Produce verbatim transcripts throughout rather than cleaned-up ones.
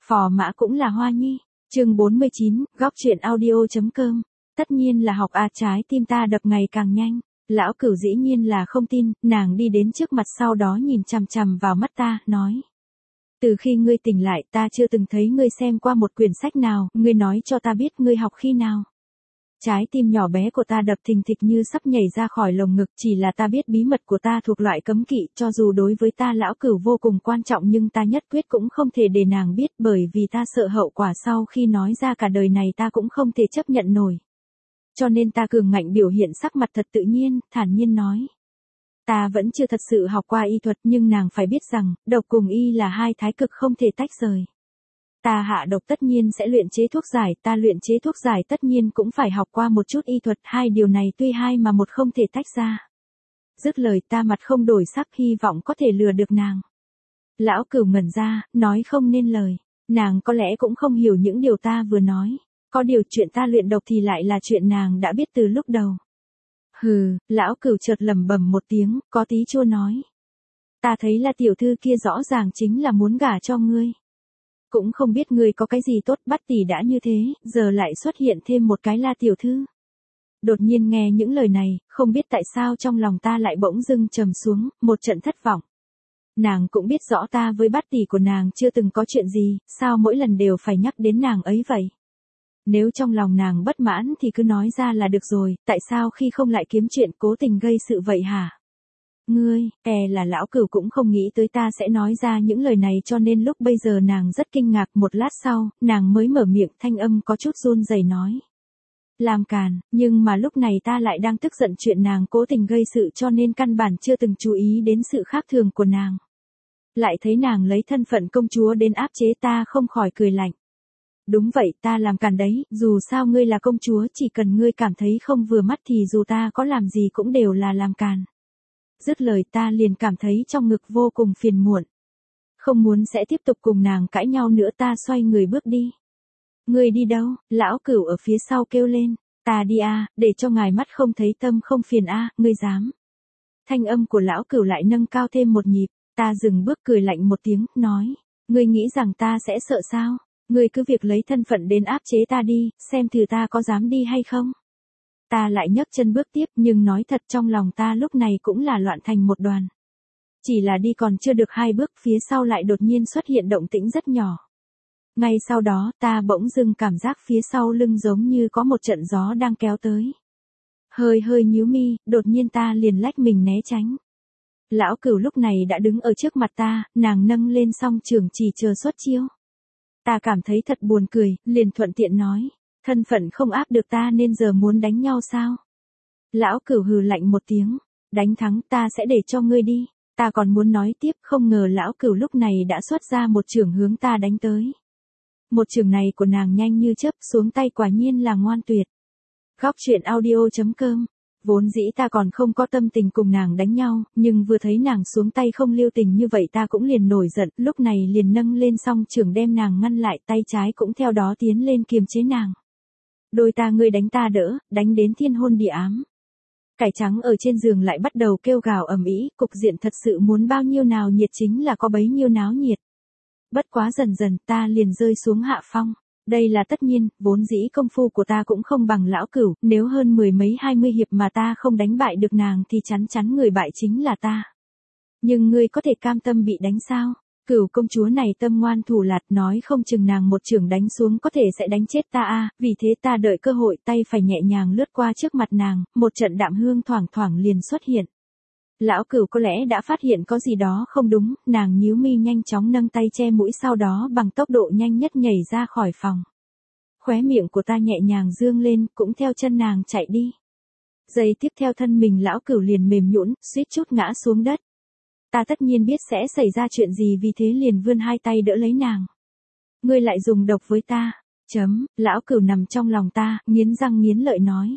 Phò mã cũng là hoa nhi. Chương bốn mươi chín, góc truyện audio.com. Tất nhiên là học a trái tim ta đập ngày càng nhanh. Lão Cửu dĩ nhiên là không tin, nàng đi đến trước mặt sau đó nhìn chằm chằm vào mắt ta, nói. Từ khi ngươi tỉnh lại ta chưa từng thấy ngươi xem qua một quyển sách nào, ngươi nói cho ta biết ngươi học khi nào. Trái tim nhỏ bé của ta đập thình thịch như sắp nhảy ra khỏi lồng ngực, chỉ là ta biết bí mật của ta thuộc loại cấm kỵ, cho dù đối với ta Lão Cửu vô cùng quan trọng nhưng ta nhất quyết cũng không thể để nàng biết, bởi vì ta sợ hậu quả sau khi nói ra cả đời này ta cũng không thể chấp nhận nổi. Cho nên ta cường ngạnh biểu hiện sắc mặt thật tự nhiên, thản nhiên nói. Ta vẫn chưa thật sự học qua y thuật nhưng nàng phải biết rằng, độc cùng y là hai thái cực không thể tách rời. Ta hạ độc tất nhiên sẽ luyện chế thuốc giải, ta luyện chế thuốc giải tất nhiên cũng phải học qua một chút y thuật, hai điều này tuy hai mà một không thể tách ra. Dứt lời ta mặt không đổi sắc, hy vọng có thể lừa được nàng. Lão Cửu ngẩn ra, nói không nên lời, nàng có lẽ cũng không hiểu những điều ta vừa nói, có điều chuyện ta luyện độc thì lại là chuyện nàng đã biết từ lúc đầu. Hừ, Lão Cửu chợt lẩm bẩm một tiếng, có tí chua nói. Ta thấy là tiểu thư kia rõ ràng chính là muốn gả cho ngươi. Cũng không biết ngươi có cái gì tốt, bắt tỷ đã như thế, giờ lại xuất hiện thêm một cái là tiểu thư. Đột nhiên nghe những lời này, không biết tại sao trong lòng ta lại bỗng dưng trầm xuống, một trận thất vọng. Nàng cũng biết rõ ta với bát tỷ của nàng chưa từng có chuyện gì, sao mỗi lần đều phải nhắc đến nàng ấy vậy? Nếu trong lòng nàng bất mãn thì cứ nói ra là được rồi, tại sao khi không lại kiếm chuyện cố tình gây sự vậy hả? Ngươi, e là Lão Cửu cũng không nghĩ tới ta sẽ nói ra những lời này cho nên lúc bây giờ nàng rất kinh ngạc, một lát sau, nàng mới mở miệng, thanh âm có chút run rẩy nói. Làm càn, nhưng mà lúc này ta lại đang tức giận chuyện nàng cố tình gây sự cho nên căn bản chưa từng chú ý đến sự khác thường của nàng. Lại thấy nàng lấy thân phận công chúa đến áp chế ta, không khỏi cười lạnh. Đúng vậy, ta làm càn đấy, dù sao ngươi là công chúa, chỉ cần ngươi cảm thấy không vừa mắt thì dù ta có làm gì cũng đều là làm càn. Dứt lời ta liền cảm thấy trong ngực vô cùng phiền muộn. Không muốn sẽ tiếp tục cùng nàng cãi nhau nữa, ta xoay người bước đi. Ngươi đi đâu? Lão Cửu ở phía sau kêu lên. Ta đi a, để cho ngài mắt không thấy tâm không phiền a, ngươi dám. Thanh âm của Lão Cửu lại nâng cao thêm một nhịp, ta dừng bước cười lạnh một tiếng, nói. Ngươi nghĩ rằng ta sẽ sợ sao? Ngươi cứ việc lấy thân phận đến áp chế ta đi, xem thử ta có dám đi hay không. Ta lại nhấc chân bước tiếp, nhưng nói thật trong lòng ta lúc này cũng là loạn thành một đoàn. Chỉ là đi còn chưa được hai bước, phía sau lại đột nhiên xuất hiện động tĩnh rất nhỏ. Ngay sau đó, ta bỗng dưng cảm giác phía sau lưng giống như có một trận gió đang kéo tới. Hơi hơi nhíu mi, đột nhiên ta liền lách mình né tránh. Lão Cửu lúc này đã đứng ở trước mặt ta, nàng nâng lên song trường chỉ chờ xuất chiêu. Ta cảm thấy thật buồn cười, liền thuận tiện nói. Thân phận không áp được ta nên giờ muốn đánh nhau sao? Lão Cửu hừ lạnh một tiếng. Đánh thắng ta sẽ để cho ngươi đi. Ta còn muốn nói tiếp, không ngờ Lão Cửu lúc này đã xuất ra một chưởng hướng ta đánh tới. Một chưởng này của nàng nhanh như chớp, xuống tay quả nhiên là ngoan tuyệt. Góc truyện audio.com. Vốn dĩ ta còn không có tâm tình cùng nàng đánh nhau, nhưng vừa thấy nàng xuống tay không lưu tình như vậy ta cũng liền nổi giận, lúc này liền nâng lên song chưởng đem nàng ngăn lại, tay trái cũng theo đó tiến lên kiềm chế nàng. Đôi ta ngươi đánh ta đỡ, đánh đến thiên hôn địa ám. Cải trắng ở trên giường lại bắt đầu kêu gào ầm ĩ, cục diện thật sự muốn bao nhiêu nào nhiệt chính là có bấy nhiêu náo nhiệt. Bất quá dần dần ta liền rơi xuống hạ phong. Đây là tất nhiên, vốn dĩ công phu của ta cũng không bằng Lão Cửu, nếu hơn mười mấy hai mươi hiệp mà ta không đánh bại được nàng thì chắn chắn người bại chính là ta. Nhưng ngươi có thể cam tâm bị đánh sao? Cửu công chúa này tâm ngoan thủ lạt, nói không chừng nàng một chưởng đánh xuống có thể sẽ đánh chết ta a, vì thế ta đợi cơ hội, tay phải nhẹ nhàng lướt qua trước mặt nàng, một trận đạm hương thoảng thoảng liền xuất hiện. Lão Cửu có lẽ đã phát hiện có gì đó không đúng, nàng nhíu mi nhanh chóng nâng tay che mũi, sau đó bằng tốc độ nhanh nhất nhảy ra khỏi phòng. Khóe miệng của ta nhẹ nhàng dương lên, cũng theo chân nàng chạy đi. Giây tiếp theo thân mình Lão Cửu liền mềm nhũn, suýt chút ngã xuống đất. Ta tất nhiên biết sẽ xảy ra chuyện gì, vì thế liền vươn hai tay đỡ lấy nàng. Ngươi lại dùng độc với ta. Chấm, Lão Cửu nằm trong lòng ta, nghiến răng nghiến lợi nói.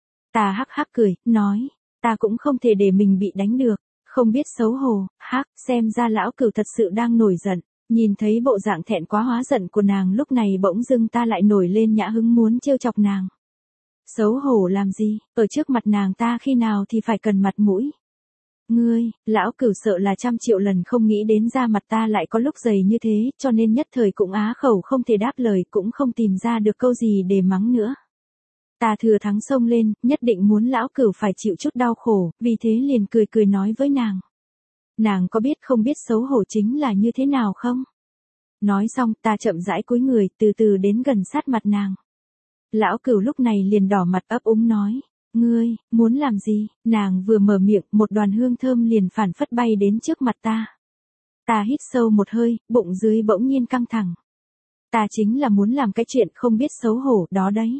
Ta hắc hắc cười, nói. Ta cũng không thể để mình bị đánh được, không biết xấu hổ, hắc, xem ra Lão Cửu thật sự đang nổi giận. Nhìn thấy bộ dạng thẹn quá hóa giận của nàng lúc này bỗng dưng ta lại nổi lên nhã hứng muốn trêu chọc nàng. Xấu hổ làm gì, ở trước mặt nàng ta khi nào thì phải cần mặt mũi. Ngươi, lão cửu sợ là trăm triệu lần không nghĩ đến da mặt ta lại có lúc dày như thế, cho nên nhất thời cũng á khẩu không thể đáp lời, cũng không tìm ra được câu gì để mắng nữa. Ta thừa thắng xông lên, nhất định muốn lão cửu phải chịu chút đau khổ, vì thế liền cười cười nói với nàng. Nàng có biết không biết xấu hổ chính là như thế nào không? Nói xong ta chậm rãi cúi người, từ từ đến gần sát mặt nàng. Lão cửu lúc này liền đỏ mặt ấp úng nói. Ngươi, muốn làm gì? Nàng vừa mở miệng, một đoàn hương thơm liền phản phất bay đến trước mặt ta. Ta hít sâu một hơi, bụng dưới bỗng nhiên căng thẳng. Ta chính là muốn làm cái chuyện không biết xấu hổ đó đấy.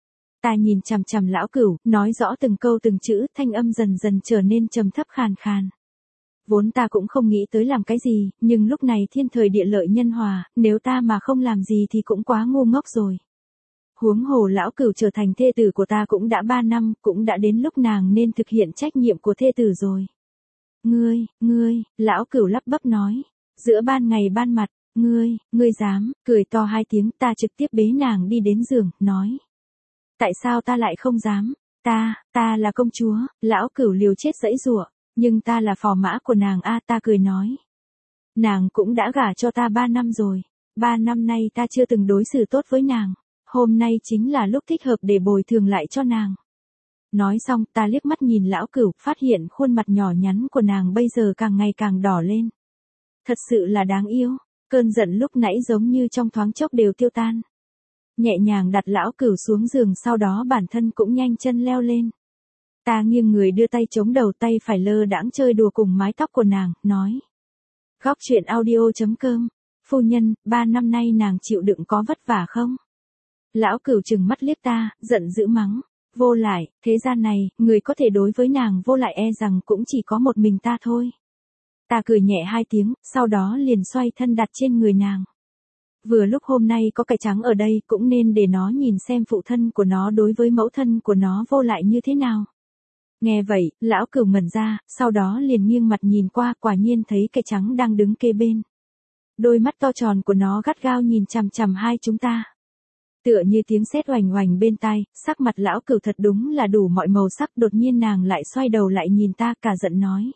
Ta nhìn chằm chằm lão cửu, nói rõ từng câu từng chữ, thanh âm dần dần trở nên trầm thấp khàn khàn. Vốn ta cũng không nghĩ tới làm cái gì, nhưng lúc này thiên thời địa lợi nhân hòa, nếu ta mà không làm gì thì cũng quá ngu ngốc rồi. Huống hồ lão cửu trở thành thê tử của ta cũng đã ba năm, cũng đã đến lúc nàng nên thực hiện trách nhiệm của thê tử rồi. Ngươi, ngươi, lão cửu lắp bắp nói, giữa ban ngày ban mặt, ngươi, ngươi dám, cười to hai tiếng, ta trực tiếp bế nàng đi đến giường, nói. Tại sao ta lại không dám, ta, ta là công chúa, lão cửu liều chết giãy giụa, nhưng ta là phò mã của nàng a, ta cười nói. Nàng cũng đã gả cho ta ba năm rồi, ba năm nay ta chưa từng đối xử tốt với nàng. Hôm nay chính là lúc thích hợp để bồi thường lại cho nàng. Nói xong ta liếc mắt nhìn lão cửu, phát hiện khuôn mặt nhỏ nhắn của nàng bây giờ càng ngày càng đỏ lên. Thật sự là đáng yêu, cơn giận lúc nãy giống như trong thoáng chốc đều tiêu tan. Nhẹ nhàng đặt lão cửu xuống giường, sau đó bản thân cũng nhanh chân leo lên. Ta nghiêng người đưa tay chống đầu, tay phải lơ đãng chơi đùa cùng mái tóc của nàng, nói. Góc truyện audio chấm com, phu nhân, ba năm nay nàng chịu đựng có vất vả không? Lão cửu trừng mắt liếc ta, giận dữ mắng. Vô lại, thế gian này, người có thể đối với nàng vô lại e rằng cũng chỉ có một mình ta thôi. Ta cười nhẹ hai tiếng, sau đó liền xoay thân đặt trên người nàng. Vừa lúc hôm nay có cái trắng ở đây, cũng nên để nó nhìn xem phụ thân của nó đối với mẫu thân của nó vô lại như thế nào. Nghe vậy, lão cửu ngẩn ra, sau đó liền nghiêng mặt nhìn qua, quả nhiên thấy cái trắng đang đứng kề bên. Đôi mắt to tròn của nó gắt gao nhìn chằm chằm hai chúng ta. Tựa như tiếng sét oành oành bên tai, sắc mặt lão cửu thật đúng là đủ mọi màu sắc, đột nhiên nàng lại xoay đầu lại nhìn ta, cả giận nói.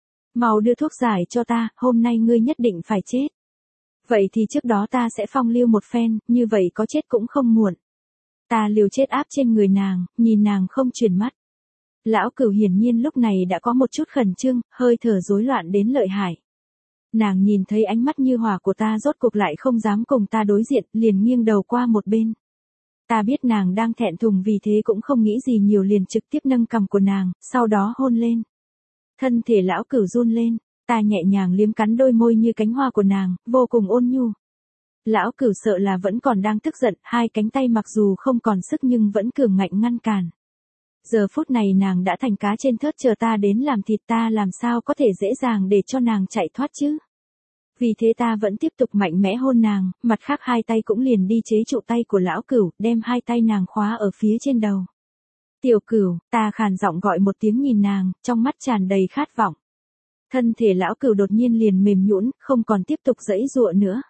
Mau đưa thuốc giải cho ta, hôm nay ngươi nhất định phải chết. Vậy thì trước đó ta sẽ phong lưu một phen, như vậy có chết cũng không muộn. Ta liều chết áp trên người nàng, nhìn nàng không chuyển mắt. Lão cửu hiển nhiên lúc này đã có một chút khẩn trương, hơi thở rối loạn đến lợi hại. Nàng nhìn thấy ánh mắt như hỏa của ta rốt cuộc lại không dám cùng ta đối diện, liền nghiêng đầu qua một bên. Ta biết nàng đang thẹn thùng, vì thế cũng không nghĩ gì nhiều, liền trực tiếp nâng cằm của nàng, sau đó hôn lên. Thân thể lão cửu run lên, ta nhẹ nhàng liếm cắn đôi môi như cánh hoa của nàng, vô cùng ôn nhu. Lão cửu sợ là vẫn còn đang tức giận, hai cánh tay mặc dù không còn sức nhưng vẫn cường ngạnh ngăn cản. Giờ phút này nàng đã thành cá trên thớt chờ ta đến làm thịt, ta làm sao có thể dễ dàng để cho nàng chạy thoát chứ. Vì thế ta vẫn tiếp tục mạnh mẽ hôn nàng, mặt khác hai tay cũng liền đi chế trụ tay của lão cửu, đem hai tay nàng khóa ở phía trên đầu. Tiểu cửu, ta khàn giọng gọi một tiếng nhìn nàng, trong mắt tràn đầy khát vọng. Thân thể lão cửu đột nhiên liền mềm nhũn, không còn tiếp tục giãy giụa nữa.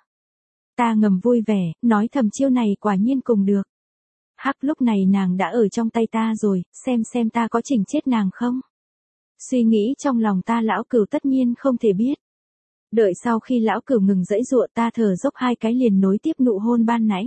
Ta ngầm vui vẻ, nói thầm chiêu này quả nhiên cùng được. Hắc, lúc này nàng đã ở trong tay ta rồi, xem xem ta có chỉnh chết nàng không. Suy nghĩ trong lòng ta, lão cửu tất nhiên không thể biết. Đợi sau khi lão cửu ngừng giãy giụa, ta thở dốc hai cái liền nối tiếp nụ hôn ban nãy.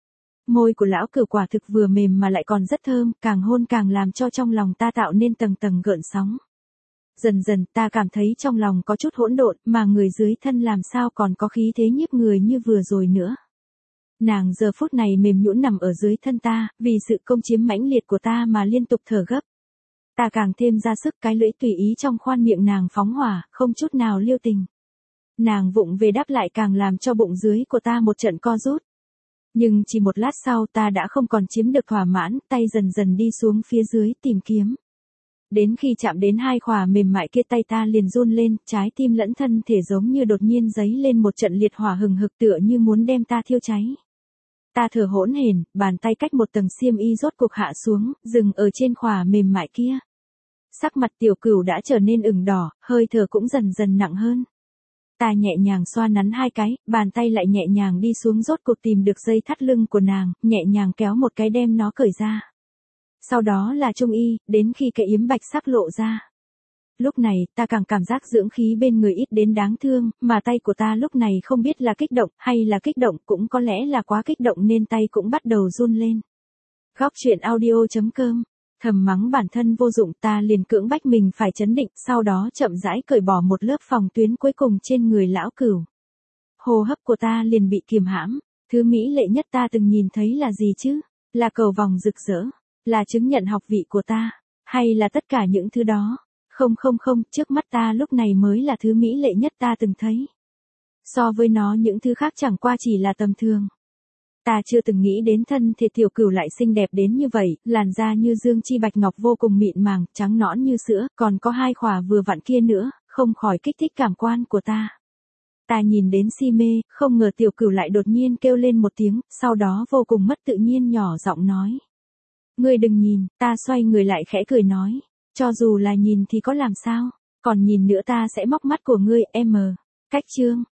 Môi của lão cửu quả thực vừa mềm mà lại còn rất thơm, càng hôn càng làm cho trong lòng ta tạo nên tầng tầng gợn sóng. Dần dần ta cảm thấy trong lòng có chút hỗn độn, mà người dưới thân làm sao còn có khí thế nhiếp người như vừa rồi nữa. Nàng giờ phút này mềm nhũn nằm ở dưới thân ta, vì sự công chiếm mãnh liệt của ta mà liên tục thở gấp. Ta càng thêm ra sức, cái lưỡi tùy ý trong khoan miệng nàng phóng hỏa, không chút nào lưu tình. Nàng vụng về đáp lại càng làm cho bụng dưới của ta một trận co rút. Nhưng chỉ một lát sau ta đã không còn chiếm được thỏa mãn, tay dần dần đi xuống phía dưới tìm kiếm. Đến khi chạm đến hai khỏa mềm mại kia, tay ta liền run lên, trái tim lẫn thân thể giống như đột nhiên giấy lên một trận liệt hỏa hừng hực, tựa như muốn đem ta thiêu cháy. Ta thở hỗn hển, bàn tay cách một tầng xiêm y rốt cuộc hạ xuống, dừng ở trên khỏa mềm mại kia. Sắc mặt tiểu cửu đã trở nên ửng đỏ, hơi thở cũng dần dần nặng hơn. Ta nhẹ nhàng xoa nắn hai cái, bàn tay lại nhẹ nhàng đi xuống, rốt cuộc tìm được dây thắt lưng của nàng, nhẹ nhàng kéo một cái đem nó cởi ra. Sau đó là trung y, đến khi cái yếm bạch sắc lộ ra. Lúc này, ta càng cảm giác dưỡng khí bên người ít đến đáng thương, mà tay của ta lúc này không biết là kích động, hay là kích động, cũng có lẽ là quá kích động nên tay cũng bắt đầu run lên. Góc truyện audio chấm com. Thầm mắng bản thân vô dụng, ta liền cưỡng bách mình phải trấn định, sau đó chậm rãi cởi bỏ một lớp phòng tuyến cuối cùng trên người lão cửu. Hô hấp của ta liền bị kiềm hãm, thứ mỹ lệ nhất ta từng nhìn thấy là gì chứ? Là cầu vòng rực rỡ, là chứng nhận học vị của ta, hay là tất cả những thứ đó? Không không không, trước mắt ta lúc này mới là thứ mỹ lệ nhất ta từng thấy. So với nó những thứ khác chẳng qua chỉ là tầm thường. Ta chưa từng nghĩ đến thân thể tiểu cửu lại xinh đẹp đến như vậy, làn da như dương chi bạch ngọc vô cùng mịn màng, trắng nõn như sữa, còn có hai khỏa vừa vặn kia nữa, không khỏi kích thích cảm quan của ta. Ta nhìn đến si mê, không ngờ tiểu cửu lại đột nhiên kêu lên một tiếng, sau đó vô cùng mất tự nhiên nhỏ giọng nói. Ngươi đừng nhìn, ta xoay người lại khẽ cười nói. Cho dù là nhìn thì có làm sao, còn nhìn nữa ta sẽ móc mắt của ngươi, em. Cách chương.